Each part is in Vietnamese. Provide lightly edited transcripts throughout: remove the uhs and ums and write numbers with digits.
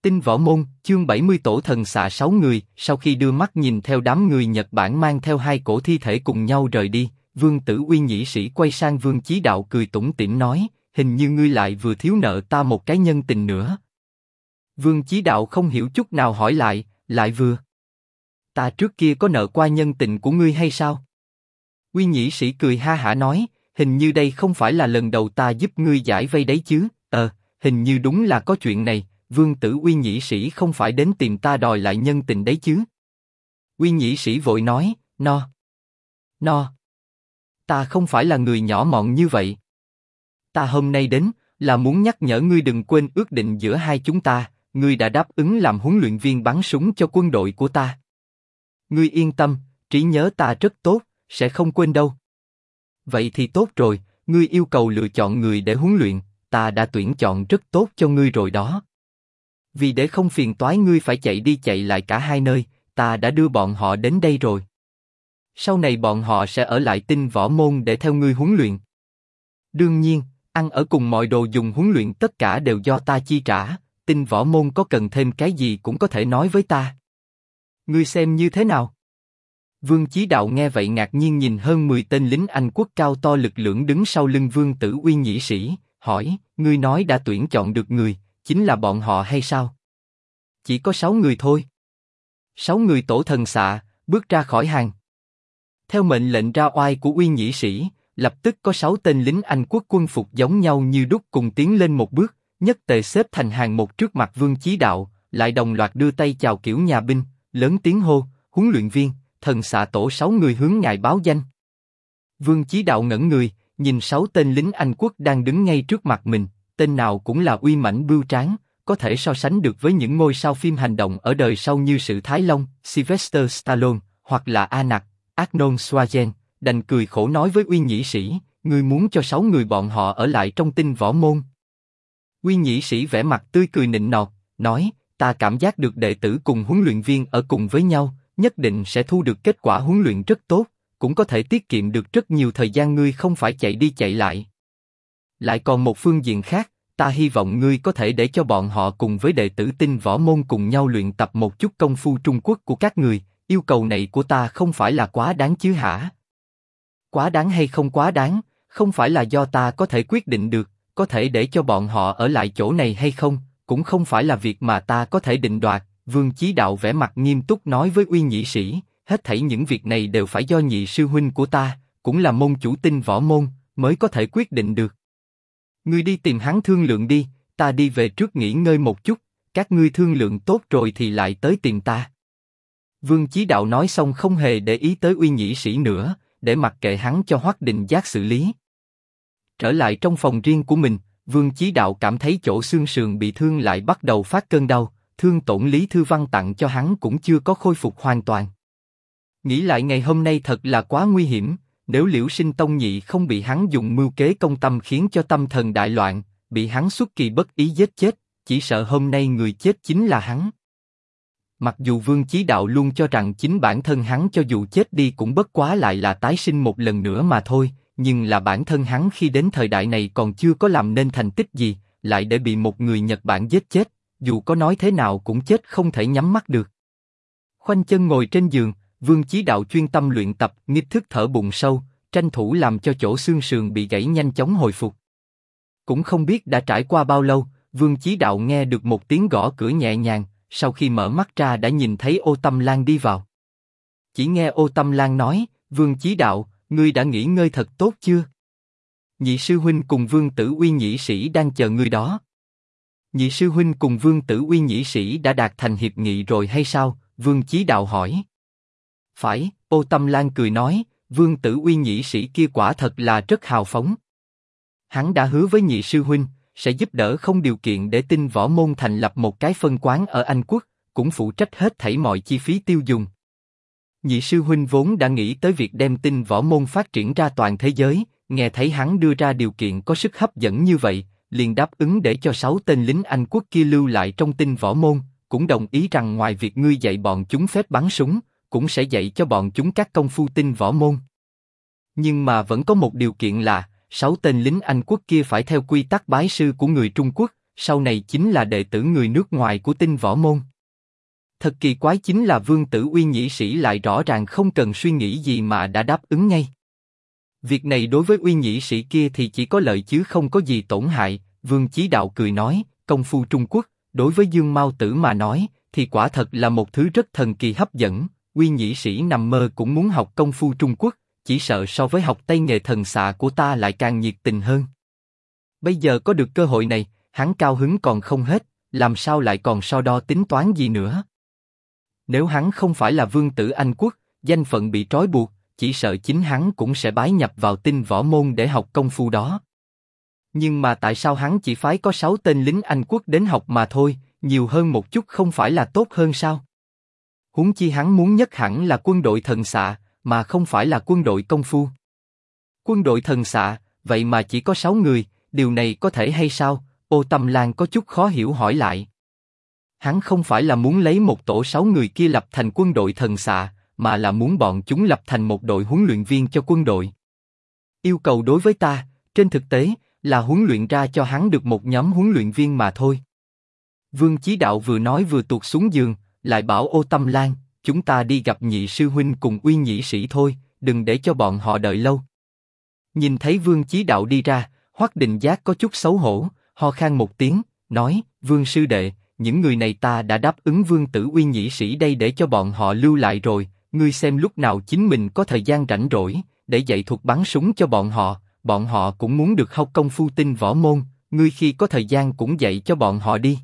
Tinh võ môn, chương 70 tổ thần xạ 6 người, sau khi đưa mắt nhìn theo đám người Nhật Bản mang theo 2 cổ thi thể cùng nhau rời đi, Vương Tử Uy nhĩ sĩ quay sang Vương Chí Đạo cười tủm tỉm nói, hình như ngươi lại vừa thiếu nợ ta một cái nhân tình nữa. Vương Chí Đạo không hiểu chút nào hỏi lại vừa. Ta trước kia có nợ qua nhân tình của ngươi hay sao? Uy nhĩ sĩ cười ha hả nói, hình như đây không phải là lần đầu ta giúp ngươi giải vây đấy chứ, hình như đúng là có chuyện này. Vương Tử Uy nhĩ sĩ không phải đến tìm ta đòi lại nhân tình đấy chứ? Uy nhĩ sĩ vội nói, no, ta không phải là người nhỏ mọn như vậy. Ta hôm nay đến là muốn nhắc nhở ngươi đừng quên ước định giữa hai chúng ta. Ngươi đã đáp ứng làm huấn luyện viên bắn súng cho quân đội của ta. Ngươi yên tâm, trí nhớ ta rất tốt, sẽ không quên đâu. Vậy thì tốt rồi, ngươi yêu cầu lựa chọn người để huấn luyện, ta đã tuyển chọn rất tốt cho ngươi rồi đó. Vì để không phiền toái ngươi phải chạy đi chạy lại cả hai nơi, ta đã đưa bọn họ đến đây rồi. Sau này bọn họ sẽ ở lại Tinh Võ Môn để theo ngươi huấn luyện. Đương nhiên, ăn ở cùng mọi đồ dùng huấn luyện tất cả đều do ta chi trả. Tinh Võ Môn có cần thêm cái gì cũng có thể nói với ta. Ngươi xem như thế nào? Vương Chí Đạo nghe vậy ngạc nhiên nhìn hơn 10 tên lính Anh quốc cao to lực lưỡng đứng sau lưng Vương Tử Uy nhĩ sĩ, hỏi, ngươi nói đã tuyển chọn được người, chính là bọn họ hay sao? Chỉ có 6 người thôi. 6 người tổ thần xạ, bước ra khỏi hàng. Theo mệnh lệnh ra oai của Uy nhĩ sĩ, lập tức có 6 tên lính Anh quốc quân phục giống nhau như đúc cùng tiến lên một bước, nhất tề xếp thành hàng một trước mặt Vương Chí Đạo, lại đồng loạt đưa tay chào kiểu nhà binh, lớn tiếng hô, huấn luyện viên, thần xạ tổ 6 người hướng ngài báo danh. Vương Chí Đạo ngẩn người, nhìn 6 tên lính Anh quốc đang đứng ngay trước mặt mình, tên nào cũng là uy mãnh bưu tráng, có thể so sánh được với những ngôi sao phim hành động ở đời sau như Sử Thái Long, Sylvester Stallone, hoặc là Arnold Schwarzenegger. Đành cười khổ nói với Uy nhĩ sĩ, ngươi muốn cho 6 người bọn họ ở lại trong Tinh Võ Môn. Uy nhĩ sĩ vẻ mặt tươi cười nịnh nọt, nói, ta cảm giác được đệ tử cùng huấn luyện viên ở cùng với nhau, nhất định sẽ thu được kết quả huấn luyện rất tốt, cũng có thể tiết kiệm được rất nhiều thời gian ngươi không phải chạy đi chạy lại. Lại còn một phương diện khác, ta hy vọng ngươi có thể để cho bọn họ cùng với đệ tử Tinh Võ Môn cùng nhau luyện tập một chút công phu Trung Quốc của các người, yêu cầu này của ta không phải là quá đáng chứ hả? Quá đáng hay không quá đáng, không phải là do ta có thể quyết định được, có thể để cho bọn họ ở lại chỗ này hay không, cũng không phải là việc mà ta có thể định đoạt. Vương Chí Đạo vẻ mặt nghiêm túc nói với Uy nhĩ sĩ, hết thảy những việc này đều phải do nhị sư huynh của ta, cũng là môn chủ Tinh Võ Môn, mới có thể quyết định được. Ngươi đi tìm hắn thương lượng đi, ta đi về trước nghỉ ngơi một chút, các ngươi thương lượng tốt rồi thì lại tới tìm ta. Vương Chí Đạo nói xong không hề để ý tới Uy nhĩ sĩ nữa, để mặc kệ hắn cho Hoắc Định Giác xử lý. Trở lại trong phòng riêng của mình, Vương Chí Đạo cảm thấy chỗ xương sườn bị thương lại bắt đầu phát cơn đau, thương tổn Lý Thư Văn tặng cho hắn cũng chưa có khôi phục hoàn toàn. Nghĩ lại ngày hôm nay thật là quá nguy hiểm, nếu Liễu Sinh Tông nhị không bị hắn dùng mưu kế công tâm khiến cho tâm thần đại loạn, bị hắn xuất kỳ bất ý giết chết, chỉ sợ hôm nay người chết chính là hắn. Mặc dù Vương Chí Đạo luôn cho rằng chính bản thân hắn cho dù chết đi cũng bất quá lại là tái sinh một lần nữa mà thôi, nhưng là bản thân hắn khi đến thời đại này còn chưa có làm nên thành tích gì, lại để bị một người Nhật Bản giết chết, dù có nói thế nào cũng chết không thể nhắm mắt được. Khoanh chân ngồi trên giường, Vương Chí Đạo chuyên tâm luyện tập, nghịch thức thở bụng sâu, tranh thủ làm cho chỗ xương sườn bị gãy nhanh chóng hồi phục. Cũng không biết đã trải qua bao lâu, Vương Chí Đạo nghe được một tiếng gõ cửa nhẹ nhàng, sau khi mở mắt ra đã nhìn thấy Ô Tâm Lan đi vào. Chỉ nghe Ô Tâm Lan nói, Vương Chí Đạo, ngươi đã nghỉ ngơi thật tốt chưa? Nhị sư huynh cùng Vương Tử Uy nhĩ sĩ đang chờ ngươi đó. Nhị sư huynh cùng Vương Tử Uy nhĩ sĩ đã đạt thành hiệp nghị rồi hay sao? Vương Chí Đạo hỏi. Phải, Ô Tâm Lan cười nói, Vương Tử Uy nhĩ sĩ kia quả thật là rất hào phóng. Hắn đã hứa với nhị sư huynh, sẽ giúp đỡ không điều kiện để Tinh Võ Môn thành lập một cái phân quán ở Anh Quốc, cũng phụ trách hết thảy mọi chi phí tiêu dùng. Nhị sư huynh vốn đã nghĩ tới việc đem Tinh Võ Môn phát triển ra toàn thế giới, nghe thấy hắn đưa ra điều kiện có sức hấp dẫn như vậy, liền đáp ứng để cho 6 tên lính Anh quốc kia lưu lại trong Tinh Võ Môn, cũng đồng ý rằng ngoài việc ngươi dạy bọn chúng phép bắn súng, cũng sẽ dạy cho bọn chúng các công phu Tinh Võ Môn. Nhưng mà vẫn có một điều kiện là 6 tên lính Anh quốc kia phải theo quy tắc bái sư của người Trung Quốc, sau này chính là đệ tử người nước ngoài của Tinh Võ Môn. Thật kỳ quái chính là Vương Tử Uy nhĩ sĩ lại rõ ràng không cần suy nghĩ gì mà đã đáp ứng ngay. Việc này đối với Uy nhĩ sĩ kia thì chỉ có lợi chứ không có gì tổn hại. Vương Chí Đạo cười nói, công phu Trung Quốc, đối với Dương Mao Tử mà nói, thì quả thật là một thứ rất thần kỳ hấp dẫn. Uy nhĩ sĩ nằm mơ cũng muốn học công phu Trung Quốc, chỉ sợ so với học tay nghề thần xạ của ta lại càng nhiệt tình hơn. Bây giờ có được cơ hội này, hắn cao hứng còn không hết, làm sao lại còn so đo tính toán gì nữa. Nếu hắn không phải là Vương Tử Anh Quốc, danh phận bị trói buộc, chỉ sợ chính hắn cũng sẽ bái nhập vào Tinh Võ Môn để học công phu đó. Nhưng mà tại sao hắn chỉ phái có 6 tên lính Anh Quốc đến học mà thôi, nhiều hơn một chút không phải là tốt hơn sao? Huống chi hắn muốn nhất hẳn là quân đội thần xạ, mà không phải là quân đội công phu. Quân đội thần xạ, vậy mà chỉ có 6 người, điều này có thể hay sao? Ô Tâm Lan có chút khó hiểu hỏi lại. Hắn không phải là muốn lấy một tổ 6 người kia lập thành quân đội thần xạ, mà là muốn bọn chúng lập thành một đội huấn luyện viên cho quân đội. Yêu cầu đối với ta, trên thực tế, là huấn luyện ra cho hắn được một nhóm huấn luyện viên mà thôi. Vương Chí Đạo vừa nói vừa tuột xuống giường, lại bảo Ô Tâm Lan, chúng ta đi gặp nhị sư huynh cùng Uy nhĩ sĩ thôi, đừng để cho bọn họ đợi lâu. Nhìn thấy Vương Chí Đạo đi ra, Hoắc Định Giác có chút xấu hổ, ho khan một tiếng, nói, Vương sư đệ, những người này ta đã đáp ứng Vương Tử Uy nhĩ sĩ đây để cho bọn họ lưu lại rồi, ngươi xem lúc nào chính mình có thời gian rảnh rỗi, để dạy thuật bắn súng cho bọn họ cũng muốn được học công phu Tinh Võ Môn, ngươi khi có thời gian cũng dạy cho bọn họ đi.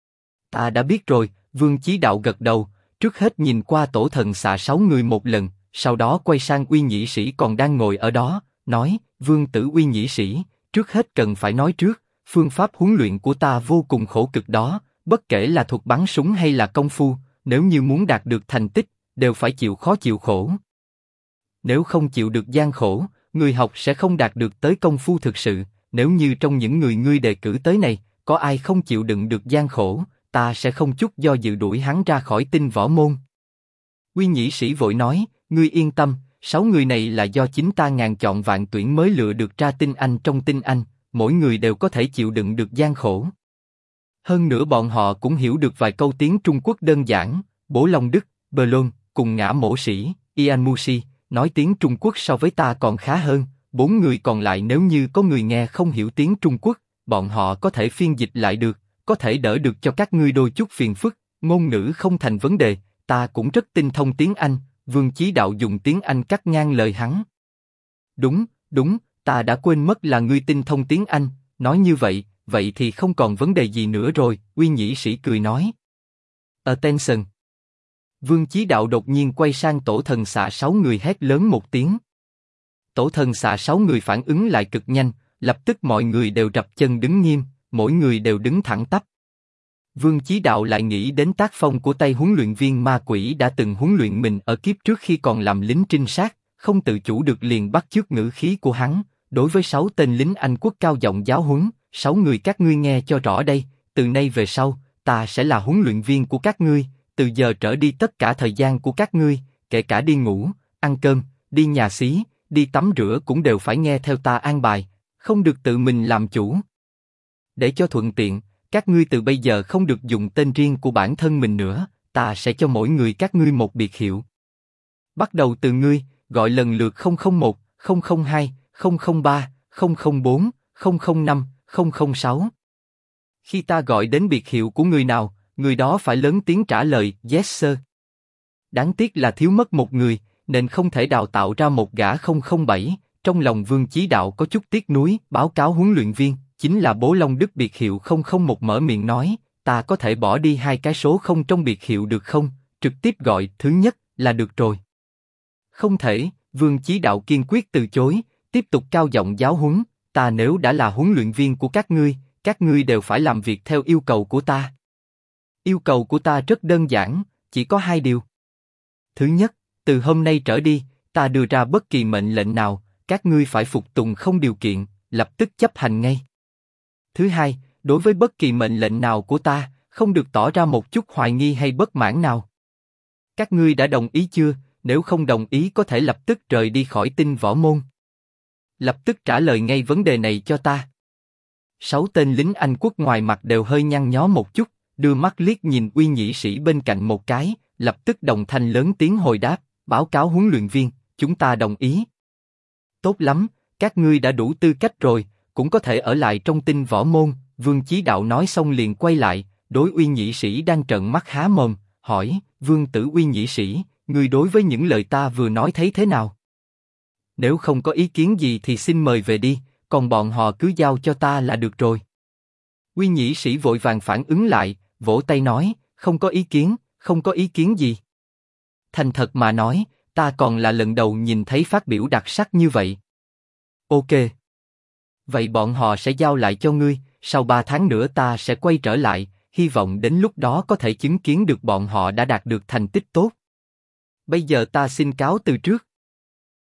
Ta đã biết rồi, Vương Chí Đạo gật đầu, trước hết nhìn qua tổ thần xạ 6 người một lần, sau đó quay sang Uy nhĩ sĩ còn đang ngồi ở đó, nói, Vương Tử Uy nhĩ sĩ, trước hết cần phải nói trước, phương pháp huấn luyện của ta vô cùng khổ cực đó, bất kể là thuật bắn súng hay là công phu, nếu như muốn đạt được thành tích, đều phải chịu khó chịu khổ. Nếu không chịu được gian khổ, người học sẽ không đạt được tới công phu thực sự. Nếu như trong những người ngươi đề cử tới này, có ai không chịu đựng được gian khổ, ta sẽ không chút do dự đuổi hắn ra khỏi Tinh Võ Môn. Uy nhĩ sĩ vội nói, ngươi yên tâm, 6 người này là do chính ta ngàn chọn vạn tuyển mới lựa được ra Tinh Anh trong Tinh Anh, mỗi người đều có thể chịu đựng được gian khổ. Hơn nữa bọn họ cũng hiểu được vài câu tiếng Trung Quốc đơn giản, Bố Long Đức, Bờ Lôn, cùng Ngã Mổ Sĩ, Ian Musi, nói tiếng Trung Quốc so với ta còn khá hơn. 4 người còn lại nếu như có người nghe không hiểu tiếng Trung Quốc, bọn họ có thể phiên dịch lại được, có thể đỡ được cho các ngươi đôi chút phiền phức. Ngôn ngữ không thành vấn đề, ta cũng rất tinh thông tiếng Anh. Vương Chí Đạo dùng tiếng Anh cắt ngang lời hắn. Đúng, ta đã quên mất là ngươi tinh thông tiếng Anh. Nói như vậy thì không còn vấn đề gì nữa rồi. Uy nhĩ sĩ cười nói. Attention. Vương Chí Đạo đột nhiên quay sang tổ thần xạ 6 người hét lớn một tiếng. Tổ thần xạ 6 người phản ứng lại cực nhanh, lập tức mọi người đều rập chân đứng nghiêm, mỗi người đều đứng thẳng tắp. Vương Chí Đạo lại nghĩ đến tác phong của tay huấn luyện viên ma quỷ đã từng huấn luyện mình ở kiếp trước khi còn làm lính trinh sát, không tự chủ được liền bắt chước ngữ khí của hắn. Đối với 6 tên lính Anh Quốc cao giọng giáo huấn, 6 người các ngươi nghe cho rõ đây, từ nay về sau, ta sẽ là huấn luyện viên của các ngươi, từ giờ trở đi tất cả thời gian của các ngươi, kể cả đi ngủ, ăn cơm, đi nhà xí, đi tắm rửa cũng đều phải nghe theo ta an bài, không được tự mình làm chủ. Để cho thuận tiện, các ngươi từ bây giờ không được dùng tên riêng của bản thân mình nữa, ta sẽ cho mỗi người các ngươi một biệt hiệu. Bắt đầu từ ngươi, gọi lần lượt 001, 002, 003, 004, 005, 006. Khi ta gọi đến biệt hiệu của người nào, người đó phải lớn tiếng trả lời yes sir. Đáng tiếc là thiếu mất một người, nên không thể đào tạo ra một gã 007. Trong lòng Vương Chí Đạo có chút tiếc nuối, báo cáo huấn luyện viên, chính là Bố Long Đức biệt hiệu 001 mở miệng nói, ta có thể bỏ đi 2 cái số 0 trong biệt hiệu được không, trực tiếp gọi thứ nhất là được rồi. Không thể, Vương Chí Đạo kiên quyết từ chối, tiếp tục cao giọng giáo huấn, ta nếu đã là huấn luyện viên của các ngươi đều phải làm việc theo yêu cầu của ta. Yêu cầu của ta rất đơn giản, chỉ có 2 điều. Thứ nhất, từ hôm nay trở đi, ta đưa ra bất kỳ mệnh lệnh nào, các ngươi phải phục tùng không điều kiện, lập tức chấp hành ngay. Thứ hai, đối với bất kỳ mệnh lệnh nào của ta, không được tỏ ra một chút hoài nghi hay bất mãn nào. Các ngươi đã đồng ý chưa? Nếu không đồng ý có thể lập tức rời đi khỏi Tinh Võ Môn. Lập tức trả lời ngay vấn đề này cho ta. 6 tên lính Anh quốc ngoài mặt đều hơi nhăn nhó một chút, đưa mắt liếc nhìn Uy nhĩ sĩ bên cạnh một cái, lập tức đồng thanh lớn tiếng hồi đáp, báo cáo huấn luyện viên, chúng ta đồng ý. Tốt lắm, các ngươi đã đủ tư cách rồi, cũng có thể ở lại trong Tinh Võ Môn. Vương Chí Đạo nói xong liền quay lại, đối Uy nhĩ sĩ đang trợn mắt há mồm, hỏi, Vương tử Uy nhĩ sĩ, ngươi đối với những lời ta vừa nói thấy thế nào? Nếu không có ý kiến gì thì xin mời về đi, còn bọn họ cứ giao cho ta là được rồi. Uy nhĩ sĩ vội vàng phản ứng lại, vỗ tay nói, không có ý kiến, không có ý kiến gì. Thành thật mà nói, ta còn là lần đầu nhìn thấy phát biểu đặc sắc như vậy. Ok. Vậy bọn họ sẽ giao lại cho ngươi, sau 3 tháng nữa ta sẽ quay trở lại, hy vọng đến lúc đó có thể chứng kiến được bọn họ đã đạt được thành tích tốt. Bây giờ ta xin cáo từ trước.